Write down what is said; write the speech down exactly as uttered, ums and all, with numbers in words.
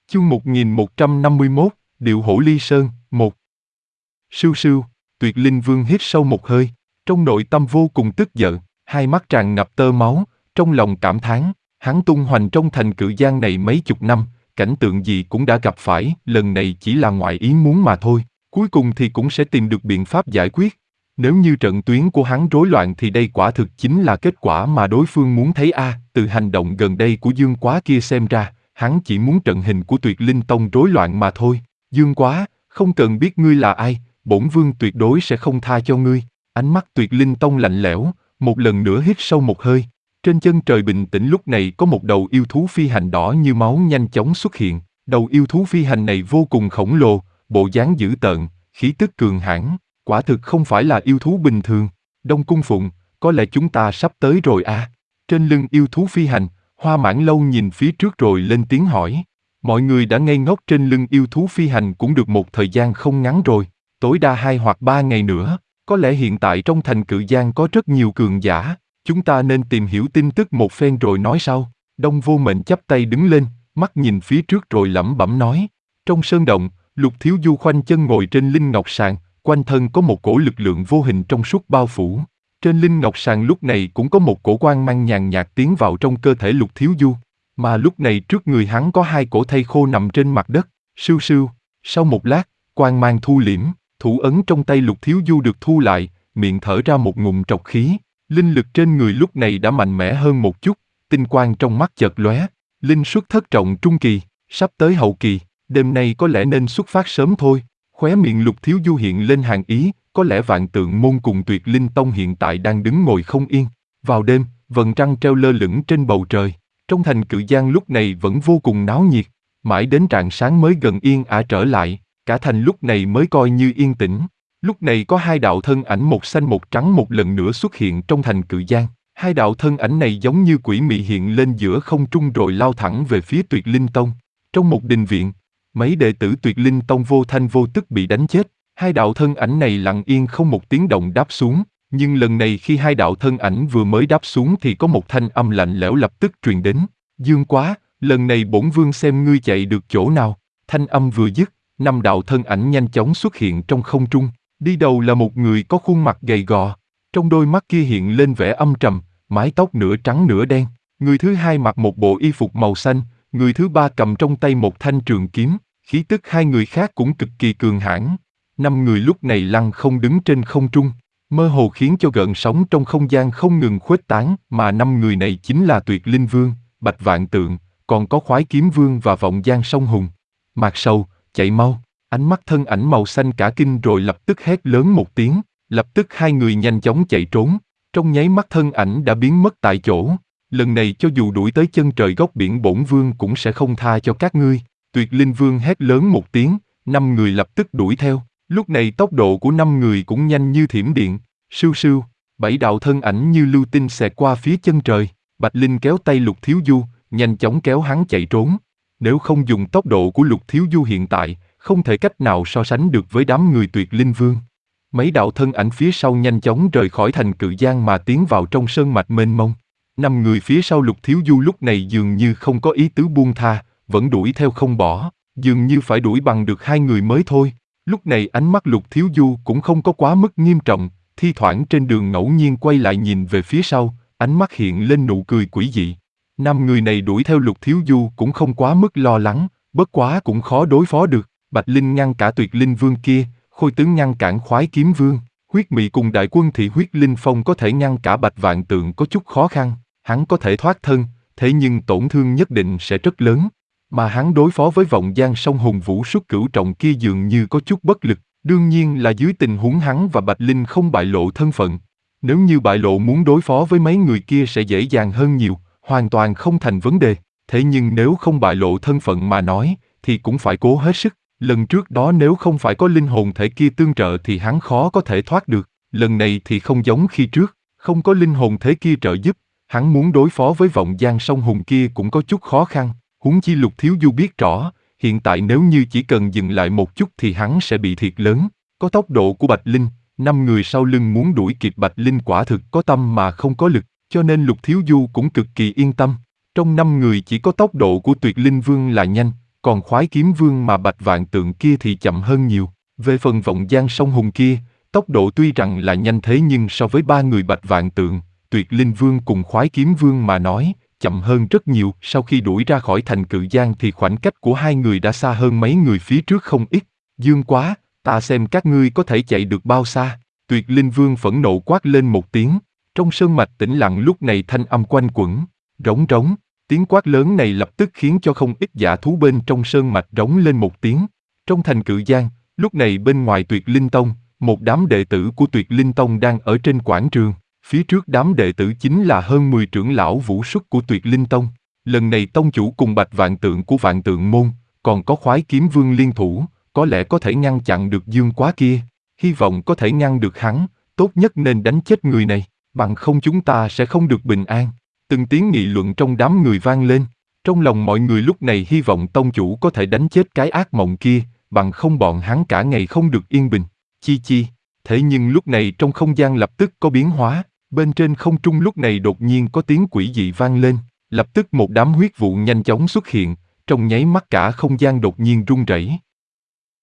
Chương một nghìn một trăm năm mươi mốt, Điệu Hổ Ly Sơn, một. Sưu sưu, Tuyệt Linh Vương hít sâu một hơi, trong nội tâm vô cùng tức giận, hai mắt tràn ngập tơ máu, trong lòng cảm thán, hắn tung hoành trong thành Cự Giang này mấy chục năm, cảnh tượng gì cũng đã gặp phải, lần này chỉ là ngoại ý muốn mà thôi, cuối cùng thì cũng sẽ tìm được biện pháp giải quyết. Nếu như trận tuyến của hắn rối loạn thì đây quả thực chính là kết quả mà đối phương muốn thấy a. À, từ hành động gần đây của Dương Quá kia xem ra, hắn chỉ muốn trận hình của Tuyệt Linh Tông rối loạn mà thôi. Dương Quá, không cần biết ngươi là ai, bổn vương tuyệt đối sẽ không tha cho ngươi. Ánh mắt Tuyệt Linh Tông lạnh lẽo, một lần nữa hít sâu một hơi. Trên chân trời bình tĩnh lúc này có một đầu yêu thú phi hành đỏ như máu nhanh chóng xuất hiện. Đầu yêu thú phi hành này vô cùng khổng lồ, bộ dáng dữ tợn, khí tức cường hãn, quả thực không phải là yêu thú bình thường. Đông Cung Phụng, có lẽ chúng ta sắp tới rồi à? Trên lưng yêu thú phi hành, Hoa Mãn Lâu nhìn phía trước rồi lên tiếng hỏi. Mọi người đã ngây ngốc trên lưng yêu thú phi hành cũng được một thời gian không ngắn rồi, tối đa hai hoặc ba ngày nữa. Có lẽ hiện tại trong thành Cự Giang có rất nhiều cường giả, chúng ta nên tìm hiểu tin tức một phen rồi nói sau. Đông Vô Mệnh chắp tay đứng lên, mắt nhìn phía trước rồi lẩm bẩm nói. Trong sơn động, Lục Thiếu Du khoanh chân ngồi trên linh ngọc sàng, quanh thân có một cổ lực lượng vô hình trong suốt bao phủ. Trên linh ngọc sàng lúc này cũng có một cổ quang mang nhàn nhạt tiến vào trong cơ thể Lục Thiếu Du, mà lúc này trước người hắn có hai cổ thây khô nằm trên mặt đất. Sưu sưu, sau một lát, quang mang thu liễm, thủ ấn trong tay Lục Thiếu Du được thu lại, miệng thở ra một ngụm trọc khí. Linh lực trên người lúc này đã mạnh mẽ hơn một chút, tinh quang trong mắt chợt lóe. Linh xuất thất trọng trung kỳ, sắp tới hậu kỳ, đêm nay có lẽ nên xuất phát sớm thôi. Khóe miệng Lục Thiếu Du hiện lên hàn ý, có lẽ Vạn Tượng Môn cùng Tuyệt Linh Tông hiện tại đang đứng ngồi không yên. Vào đêm, vầng trăng treo lơ lửng trên bầu trời, trong thành Cự Giang lúc này vẫn vô cùng náo nhiệt, mãi đến rạng sáng mới gần yên ả trở lại, cả thành lúc này mới coi như yên tĩnh. Lúc này có hai đạo thân ảnh một xanh một trắng một lần nữa xuất hiện trong thành Cự Giang. Hai đạo thân ảnh này giống như quỷ mị hiện lên giữa không trung rồi lao thẳng về phía Tuyệt Linh Tông. Trong một đình viện, mấy đệ tử Tuyệt Linh Tông vô thanh vô tức bị đánh chết. Hai đạo thân ảnh này lặng yên không một tiếng động đáp xuống, nhưng lần này khi hai đạo thân ảnh vừa mới đáp xuống thì có một thanh âm lạnh lẽo lập tức truyền đến. Dương Quá, lần này bổn vương xem ngươi chạy được chỗ nào. Thanh âm vừa dứt, năm đạo thân ảnh nhanh chóng xuất hiện trong không trung. Đi đầu là một người có khuôn mặt gầy gò, trong đôi mắt kia hiện lên vẻ âm trầm, mái tóc nửa trắng nửa đen. Người thứ hai mặc một bộ y phục màu xanh, người thứ ba cầm trong tay một thanh trường kiếm, khí tức hai người khác cũng cực kỳ cường hãn. Năm người lúc này lăng không đứng trên không trung, mơ hồ khiến cho gợn sóng trong không gian không ngừng khuếch tán, mà năm người này chính là Tuyệt Linh Vương, Bạch Vạn Tượng, còn có Khoái Kiếm Vương và Vọng Giang Song Hùng. Mạc Sầu, chạy mau! Ánh mắt thân ảnh màu xanh cả kinh rồi lập tức hét lớn một tiếng, lập tức hai người nhanh chóng chạy trốn, trong nháy mắt thân ảnh đã biến mất tại chỗ. Lần này cho dù đuổi tới chân trời góc biển bổn vương cũng sẽ không tha cho các ngươi. Tuyệt Linh Vương hét lớn một tiếng, năm người lập tức đuổi theo. Lúc này tốc độ của năm người cũng nhanh như thiểm điện. Sưu sưu, bảy đạo thân ảnh như lưu tinh xẹt qua phía chân trời. Bạch Linh kéo tay Lục Thiếu Du, nhanh chóng kéo hắn chạy trốn. Nếu không dùng tốc độ của Lục Thiếu Du hiện tại, không thể cách nào so sánh được với đám người Tuyệt Linh Vương. Mấy đạo thân ảnh phía sau nhanh chóng rời khỏi thành Cự Giang mà tiến vào trong sơn mạch mênh mông. Năm người phía sau Lục Thiếu Du lúc này dường như không có ý tứ buông tha, vẫn đuổi theo không bỏ, dường như phải đuổi bằng được hai người mới thôi. Lúc này ánh mắt Lục Thiếu Du cũng không có quá mức nghiêm trọng, thi thoảng trên đường ngẫu nhiên quay lại nhìn về phía sau, ánh mắt hiện lên nụ cười quỷ dị. Năm người này đuổi theo Lục Thiếu Du cũng không quá mức lo lắng, bất quá cũng khó đối phó được. Bạch Linh ngăn cả Tuyệt Linh Vương kia, Khôi Tướng ngăn cản Khoái Kiếm Vương, Huyết Mị cùng đại quân thị Huyết Linh Phong có thể ngăn cả Bạch Vạn Tượng có chút khó khăn. Hắn có thể thoát thân, thế nhưng tổn thương nhất định sẽ rất lớn. Mà hắn đối phó với Vọng Giang Song Hùng Vũ Xuất Cửu Trọng kia dường như có chút bất lực, đương nhiên là dưới tình huống hắn và Bạch Linh không bại lộ thân phận. Nếu như bại lộ muốn đối phó với mấy người kia sẽ dễ dàng hơn nhiều, hoàn toàn không thành vấn đề. Thế nhưng nếu không bại lộ thân phận mà nói, thì cũng phải cố hết sức. Lần trước đó nếu không phải có linh hồn thể kia tương trợ thì hắn khó có thể thoát được. Lần này thì không giống khi trước, không có linh hồn thể kia trợ giúp, hắn muốn đối phó với Vọng Giang Song Hùng kia cũng có chút khó khăn. Huống chi Lục Thiếu Du biết rõ, hiện tại nếu như chỉ cần dừng lại một chút thì hắn sẽ bị thiệt lớn. Có tốc độ của Bạch Linh, năm người sau lưng muốn đuổi kịp Bạch Linh quả thực có tâm mà không có lực, cho nên Lục Thiếu Du cũng cực kỳ yên tâm. Trong năm người chỉ có tốc độ của Tuyệt Linh Vương là nhanh, còn khoái kiếm vương mà Bạch Vạn Tượng kia thì chậm hơn nhiều. Về phần Vọng Giang song hùng kia, tốc độ tuy rằng là nhanh thế nhưng so với ba người Bạch Vạn Tượng, Tuyệt Linh Vương cùng khoái kiếm vương mà nói, chậm hơn rất nhiều. Sau khi đuổi ra khỏi thành Cự Giang thì khoảnh cách của hai người đã xa hơn mấy người phía trước không ít. Dương quá, ta xem các ngươi có thể chạy được bao xa. Tuyệt Linh Vương phẫn nộ quát lên một tiếng. Trong sơn mạch tĩnh lặng lúc này thanh âm quanh quẩn, rống rống. Tiếng quát lớn này lập tức khiến cho không ít dã thú bên trong sơn mạch rống lên một tiếng. Trong thành Cự Giang, lúc này bên ngoài Tuyệt Linh Tông, một đám đệ tử của Tuyệt Linh Tông đang ở trên quảng trường. Phía trước đám đệ tử chính là hơn mười trưởng lão vũ xuất của Tuyệt Linh Tông. Lần này tông chủ cùng Bạch Vạn Tượng của Vạn Tượng Môn, còn có khoái kiếm vương liên thủ, có lẽ có thể ngăn chặn được Dương Quá kia. Hy vọng có thể ngăn được hắn, tốt nhất nên đánh chết người này, bằng không chúng ta sẽ không được bình an. Từng tiếng nghị luận trong đám người vang lên. Trong lòng mọi người lúc này hy vọng tông chủ có thể đánh chết cái ác mộng kia, bằng không bọn hắn cả ngày không được yên bình. Chi chi. Thế nhưng lúc này trong không gian lập tức có biến hóa, bên trên không trung lúc này đột nhiên có tiếng quỷ dị vang lên, lập tức một đám huyết vụ nhanh chóng xuất hiện, trong nháy mắt cả không gian đột nhiên rung rẩy.